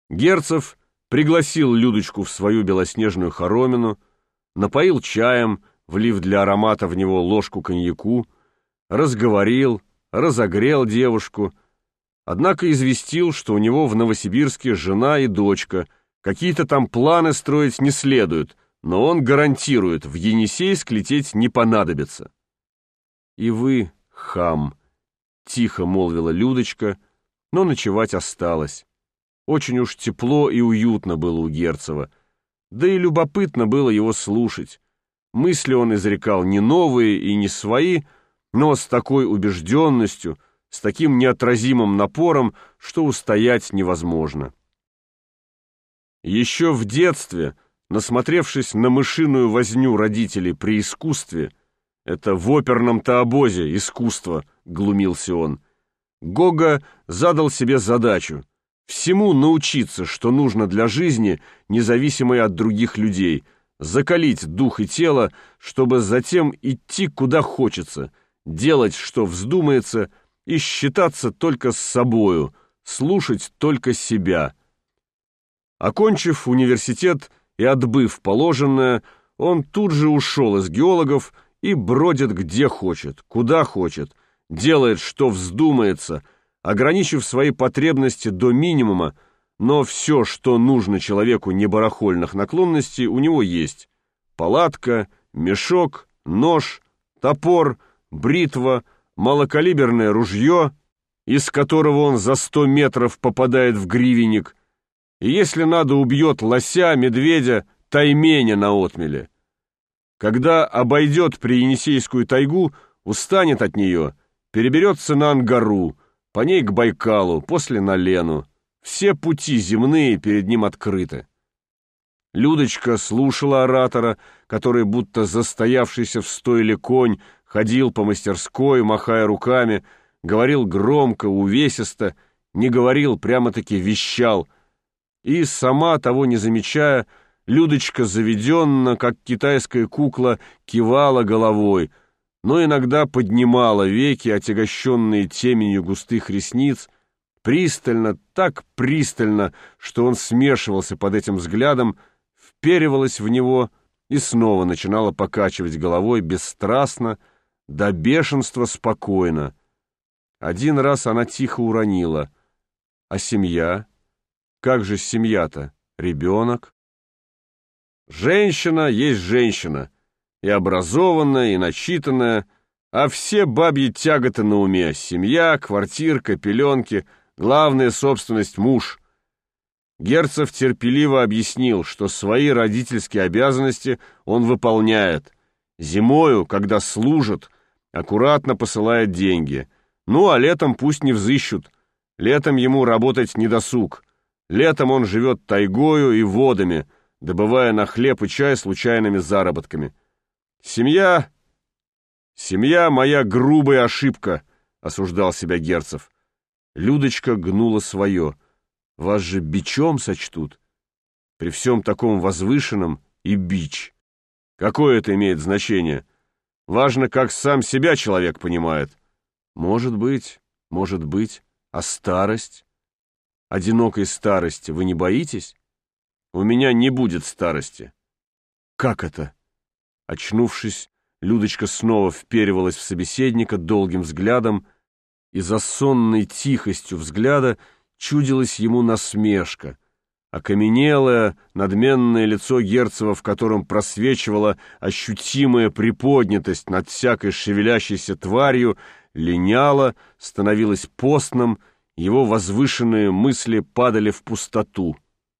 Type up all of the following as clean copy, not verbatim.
Герцев пригласил Людочку в свою белоснежную хоромину, напоил чаем, влив для аромата в него ложку коньяку, разговорил, разогрел девушку, однако известил, что у него в Новосибирске жена и дочка, какие-то там планы строить не следует, но он гарантирует, в Енисейск лететь не понадобится. «И вы, хам», — тихо молвила Людочка, но ночевать осталась. Очень уж тепло и уютно было у Герцева, да и любопытно было его слушать. Мысли он изрекал не новые и не свои, но с такой убежденностью, с таким неотразимым напором, что устоять невозможно. Еще в детстве, насмотревшись на мышиную возню родителей при искусстве, это в оперном-то обозе искусство, глумился он, Гога задал себе задачу всему научиться, что нужно для жизни, независимой от других людей, закалить дух и тело, чтобы затем идти куда хочется, делать, что вздумается, и считаться только с собою, слушать только себя. Окончив университет и отбыв положенное, он тут же ушел из геологов и бродит где хочет, куда хочет, делает, что вздумается, ограничив свои потребности до минимума, но все, что нужно человеку небарахольных наклонностей, у него есть. Палатка, мешок, нож, топор, бритва, малокалиберное ружье, из которого он за 100 метров попадает в гривенник, и если надо, убьет лося, медведя, тайменя на отмеле. Когда обойдет Приенисейскую тайгу, устанет от нее, переберется на Ангару, по ней к Байкалу, после на Лену. Все пути земные перед ним открыты. Людочка слушала оратора, который, будто застоявшийся в стойле конь, ходил по мастерской, махая руками, говорил громко, увесисто, не говорил, прямо-таки вещал. И, сама того не замечая, Людочка заведенно, как китайская кукла, кивала головой, но иногда поднимала веки, отягощенные теменью густых ресниц, пристально, так пристально, что он смешивался под этим взглядом, вперивалась в него и снова начинала покачивать головой бесстрастно, до бешенства спокойно. Один раз она тихо уронила: «А семья? Как же семья-то? Ребенок?» Женщина есть женщина, и образованная, и начитанная, а все бабьи тяготы на уме: семья, квартирка, пеленки, главная собственность — муж. Герцев терпеливо объяснил, что свои родительские обязанности он выполняет. Зимою, когда служит, аккуратно посылает деньги. Ну, а летом пусть не взыщут. Летом ему работать не досуг. Летом он живет тайгою и водами, добывая на хлеб и чай случайными заработками. «Семья моя грубая ошибка», — осуждал себя Герцев. Людочка гнула свое. «Вас же бичом сочтут. При всем таком возвышенном и бич. Какое это имеет значение? Важно, как сам себя человек понимает». Может быть. А старость? Одинокой старости вы не боитесь? У меня не будет старости. Как это? Очнувшись, Людочка снова вперивалась в собеседника долгим взглядом, и за сонной тихостью взгляда чудилась ему насмешка. Окаменелое, надменное лицо Герцева, в котором просвечивала ощутимая приподнятость над всякой шевелящейся тварью, линяло, становилось постным, его возвышенные мысли падали в пустоту.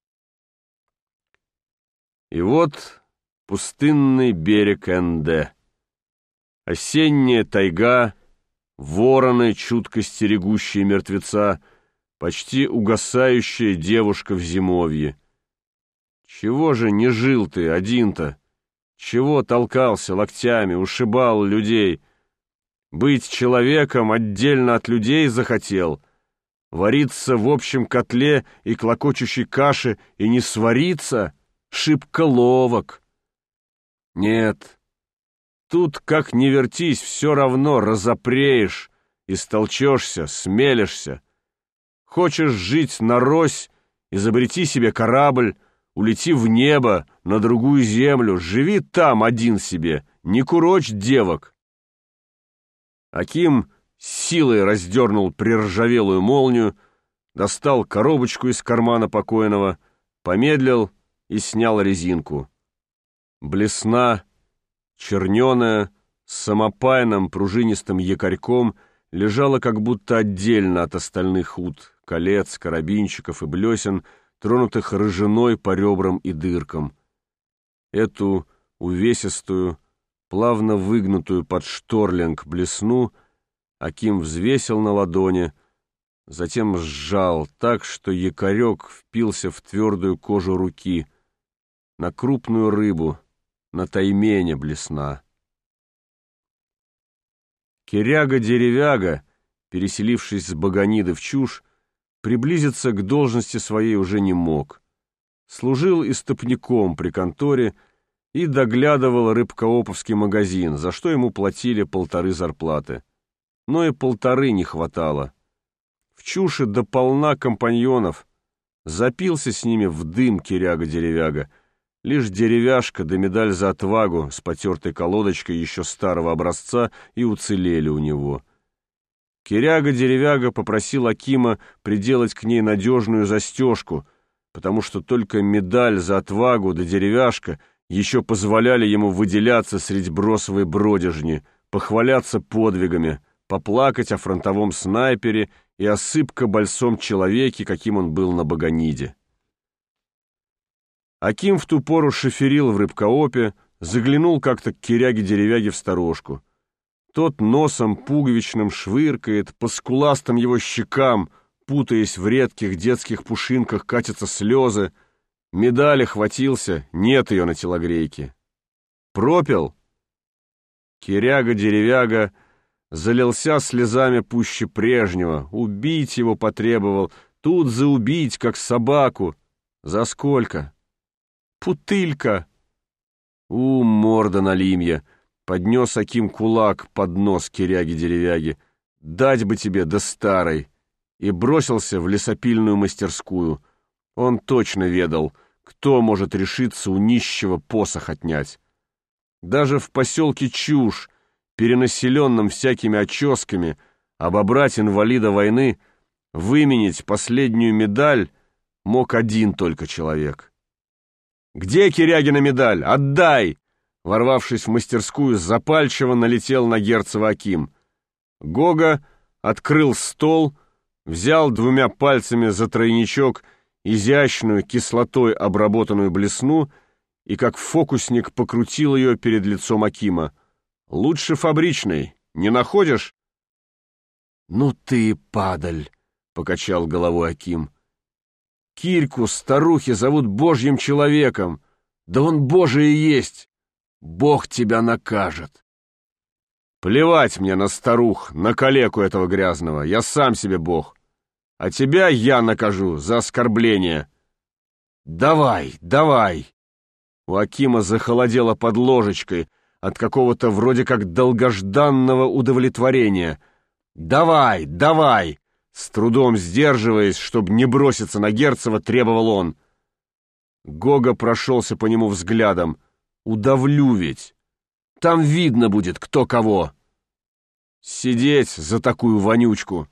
И вот пустынный берег Энде. Осенняя тайга, вороны, чутко стерегущие мертвеца, почти угасающая девушка в зимовье. Чего же не жил ты один-то? Чего толкался локтями, ушибал людей? Быть человеком отдельно от людей захотел? Вариться в общем котле и клокочущей каше и не свариться? Шибко ловок. Нет, тут, как ни вертись, все равно разопреешь, истолчешься, смелишься. Хочешь жить нарось изобрети себе корабль, улети в небо, на другую землю, живи там один себе, не курочь девок. Аким силой раздернул приржавелую молнию, достал коробочку из кармана покойного, помедлил и снял резинку. Блесна, черненая, с самопальным пружинистым якорьком, лежала как будто отдельно от остальных ут, колец, карабинчиков и блесен, тронутых рыжиной по ребрам и дыркам. Эту увесистую, плавно выгнутую под шторлинг блесну Аким взвесил на ладони, затем сжал так, что якорек впился в твердую кожу руки, на крупную рыбу, на таймене блесна. Киряга-деревяга, переселившись с Баганиды в Чуш, приблизиться к должности своей уже не мог. Служил истопником при конторе и доглядывал рыбкооповский магазин, за что ему платили 1,5 зарплаты. Но и 1,5 не хватало. В Чуше до полна компаньонов. Запился с ними в дым Киряга-деревяга. Лишь деревяшка да медаль за отвагу с потертой колодочкой еще старого образца и уцелели у него. Киряга-деревяга попросил Акима приделать к ней надежную застежку, потому что только медаль за отвагу да деревяшка еще позволяли ему выделяться средь бросовой бродяжни, похваляться подвигами, поплакать о фронтовом снайпере и о сыпко-больсом человеке, каким он был на Баганиде. Аким в ту пору шоферил в рыбкоопе, заглянул как-то к Киряге-деревяге в сторожку. Тот носом пуговичным швыркает, по скуластым его щекам, путаясь в редких детских пушинках, катятся слезы. Медали хватился, нет ее на телогрейке. Пропил? Киряга-деревяга залился слезами пуще прежнего, убить его потребовал, тут заубить, как собаку. За сколько? Путылька! Морда налимья! Поднес Аким кулак под нос Киряги-деревяги. Дать бы тебе, да старой! И бросился в лесопильную мастерскую. Он точно ведал, кто может решиться у нищего посох отнять. Даже в поселке Чуш, перенаселенном всякими оческами, обобрать инвалида войны, выменить последнюю медаль мог один только человек. «Где Кирягина медаль? Отдай!» Ворвавшись в мастерскую, запальчиво налетел на Герцева Аким. Гога открыл стол, взял 2 пальцами за тройничок изящную кислотой обработанную блесну и как фокусник покрутил ее перед лицом Акима. «Лучше фабричной, не находишь?» «Ну ты, падаль!» — покачал головой Аким. «Кирьку старухи зовут Божьим человеком. Да он Божий и есть. Бог тебя накажет». «Плевать мне на старух, на калеку этого грязного. Я сам себе Бог. А тебя я накажу за оскорбление». «Давай, давай!» У Акима захолодело под ложечкой от какого-то вроде как долгожданного удовлетворения. «Давай, давай!» С трудом сдерживаясь, чтобы не броситься на Герцева, требовал он. Гога прошелся по нему взглядом. «Удавлю ведь! Там видно будет, кто кого!» «Сидеть за такую вонючку!»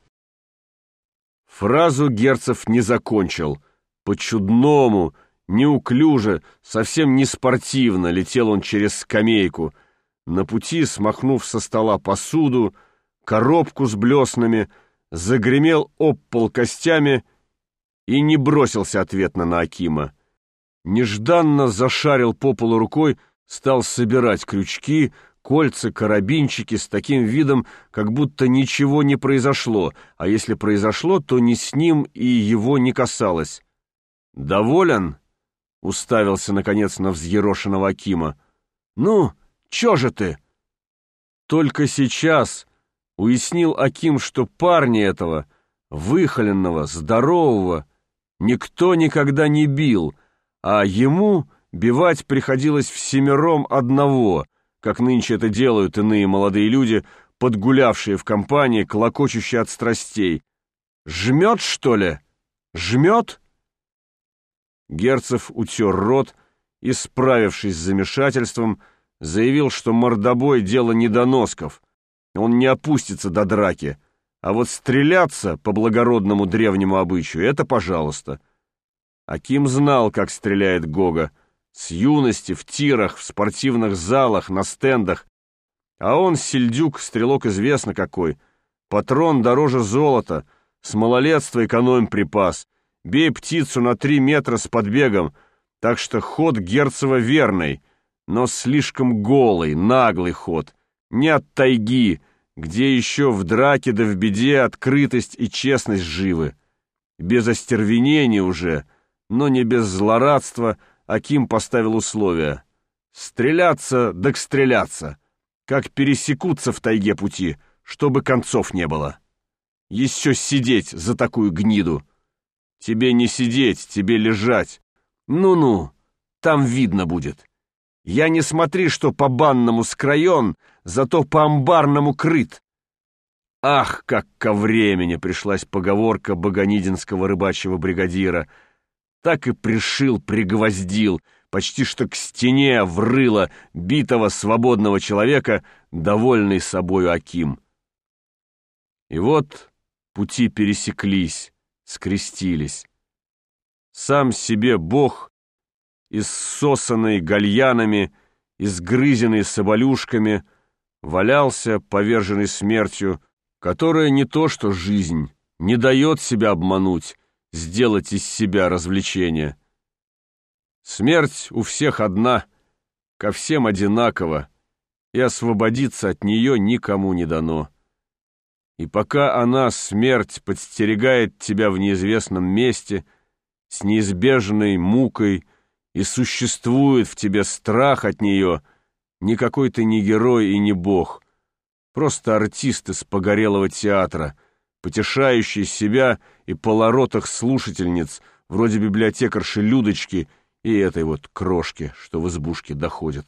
Фразу Герцев не закончил. По-чудному, неуклюже, совсем не спортивно летел он через скамейку. На пути, смахнув со стола посуду, коробку с блеснами, загремел об пол костями и не бросился ответно на Акима. Нежданно зашарил по полу рукой, стал собирать крючки, кольца, карабинчики с таким видом, как будто ничего не произошло, а если произошло, то ни с ним и его не касалось. «Доволен?» — уставился, наконец, на взъерошенного Акима. «Ну, чё же ты?» Только сейчас уяснил Аким, что парня этого, выхоленного, здорового, никто никогда не бил, а ему бивать приходилось всемиром одного, как нынче это делают иные молодые люди, подгулявшие в компании, клокочущие от страстей. «Жмет, что ли? Жмет?» Герцев утер рот и, справившись с замешательством, заявил, что мордобой — дело недоносков. Он не опустится до драки, а вот стреляться по благородному древнему обычаю — это пожалуйста. Аким знал, как стреляет Гога. С юности, в тирах, в спортивных залах, на стендах. А он, сельдюк, стрелок известно какой. Патрон дороже золота, с малолетства экономим припас. Бей птицу на 3 метра с подбегом, так что ход Герцева верный, но слишком голый, наглый ход. Не от тайги, где еще в драке да в беде открытость и честность живы. Без остервенения уже, но не без злорадства, Аким поставил условия. Стреляться да стреляться, как пересекутся в тайге пути, чтобы концов не было. Еще сидеть за такую гниду. Тебе не сидеть, тебе лежать. Ну-ну, там видно будет. Я не смотри, что по банному скроен, зато по амбарному крыт. Ах, как ко времени пришлась поговорка богонидинского рыбачьего бригадира. Так и пришил, пригвоздил, почти что к стене врыло битого свободного человека, довольный собою Аким. И вот пути пересеклись, скрестились. Сам себе Бог, иссосанный гальянами, изгрызенный соболюшками, валялся, поверженный смертью, которая не то что жизнь, не дает себя обмануть, сделать из себя развлечение. Смерть у всех одна, ко всем одинаково, и освободиться от нее никому не дано. И пока она, смерть, подстерегает тебя в неизвестном месте, с неизбежной мукой, и существует в тебе страх от нее, никакой ты не герой и не бог, просто артист из погорелого театра, потешающий себя и полоротых слушательниц, вроде библиотекарши Людочки и этой вот крошки, что в избушке доходит.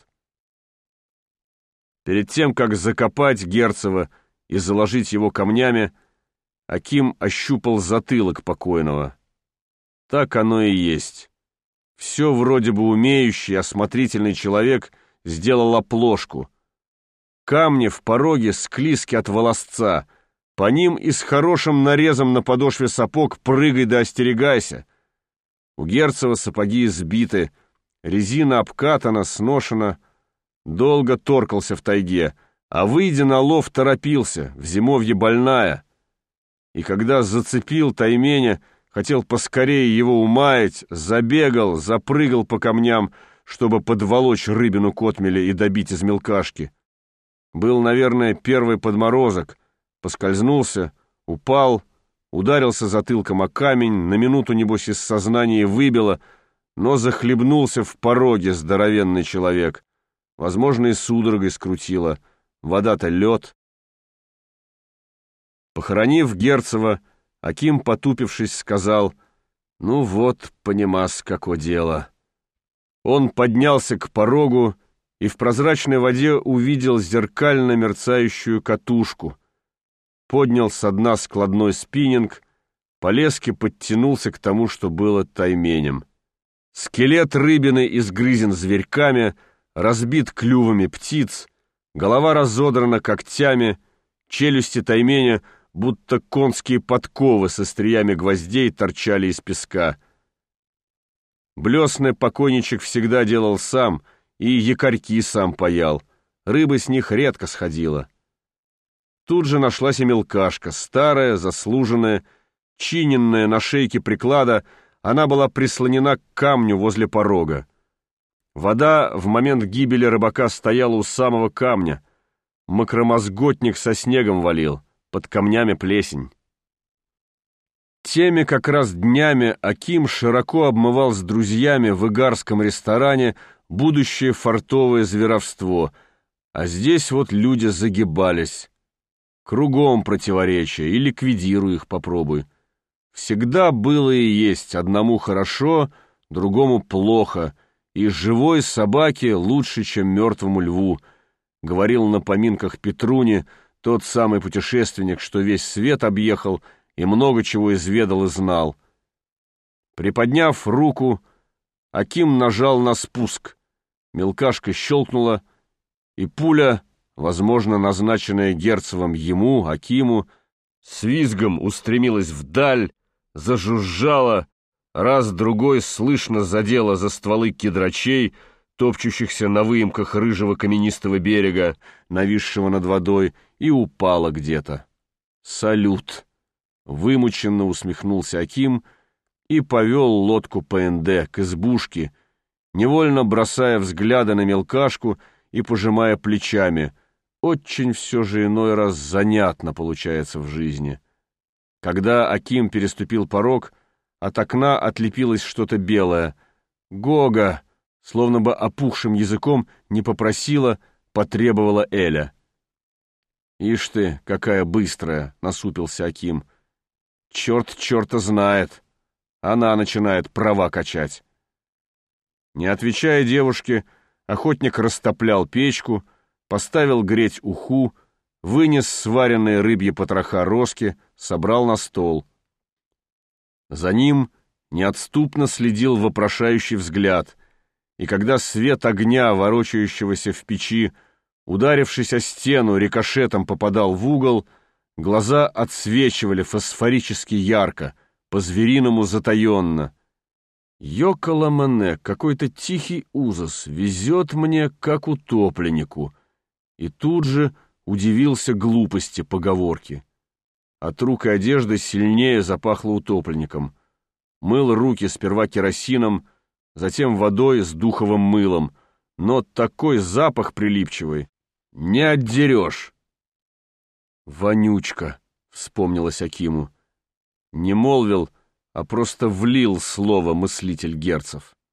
Перед тем, как закопать Герцева и заложить его камнями, Аким ощупал затылок покойного. Так оно и есть. Все вроде бы умеющий, осмотрительный человек сделал оплошку. Камни в пороге склизки от волосца, по ним и с хорошим нарезом на подошве сапог прыгай да остерегайся. У Герцева сапоги сбиты, резина обкатана, сношена. Долго торкался в тайге, а, выйдя на лов, торопился, в зимовье больная. И когда зацепил тайменя, хотел поскорее его умаять, забегал, запрыгал по камням, чтобы подволочь рыбину к отмеле и добить из мелкашки. Был, наверное, первый подморозок, поскользнулся, упал, ударился затылком о камень, на минуту, небось, из сознания выбило, но захлебнулся в пороге здоровенный человек. Возможно, и судорогой скрутило. Вода-то лед. Похоронив Герцева, Аким, потупившись, сказал: «Ну вот, понимас, како дело». Он поднялся к порогу и в прозрачной воде увидел зеркально мерцающую катушку. Поднял со дна складной спиннинг, по леске подтянулся к тому, что было тайменем. Скелет рыбины изгрызен зверьками, разбит клювами птиц, голова разодрана когтями, челюсти тайменя, будто конские подковы со остриями гвоздей, торчали из песка. Блесны покойничек всегда делал сам, и якорьки сам паял, рыба с них редко сходила. Тут же нашлась и мелкашка, старая, заслуженная, чиненная на шейке приклада, она была прислонена к камню возле порога. Вода в момент гибели рыбака стояла у самого камня, мокромозготник со снегом валил, под камнями плесень. Теми как раз днями Аким широко обмывал с друзьями в игарском ресторане будущее фартовое зверовство, а здесь вот люди загибались. Кругом противоречия, и ликвидируй их попробуй. Всегда было и есть: одному хорошо, другому плохо, и живой собаке лучше, чем мертвому льву, говорил на поминках Петруни тот самый путешественник, что весь свет объехал и много чего изведал и знал. Приподняв руку, Аким нажал на спуск. Мелкашка щелкнула, и пуля, возможно, назначенная Герцевым ему, Акиму, с визгом устремилась вдаль, зажужжала, раз-другой слышно задела за стволы кедрачей, топчущихся на выемках рыжего каменистого берега, нависшего над водой, и упала где-то. «Салют!» — вымученно усмехнулся Аким и повел лодку ПНД к избушке, невольно бросая взгляды на мелкашку и пожимая плечами. Очень все же иной раз занятно получается в жизни. Когда Аким переступил порог, от окна отлепилось что-то белое. «Гога!» — словно бы опухшим языком не попросила, потребовала Эля. «Ишь ты, какая быстрая!» — насупился Аким. «Черт черта знает! Она начинает права качать!» Не отвечая девушке, охотник растоплял печку, поставил греть уху, вынес сваренные рыбьи потроха роски, собрал на стол. За ним неотступно следил вопрошающий взгляд, и когда свет огня, ворочающегося в печи, ударившись о стену, рикошетом попадал в угол, глаза отсвечивали фосфорически ярко, по-звериному затаенно. «Йокаламане, какой-то тихий ужас, везет мне, как утопленнику». И тут же удивился глупости поговорки. От рук и одежды сильнее запахло утопленником. Мыл руки сперва керосином, затем водой с духовым мылом, но такой запах прилипчивый не отдерешь. «Вонючка», — вспомнилось Акиму. Не молвил, а просто влил слово мыслитель Герцев.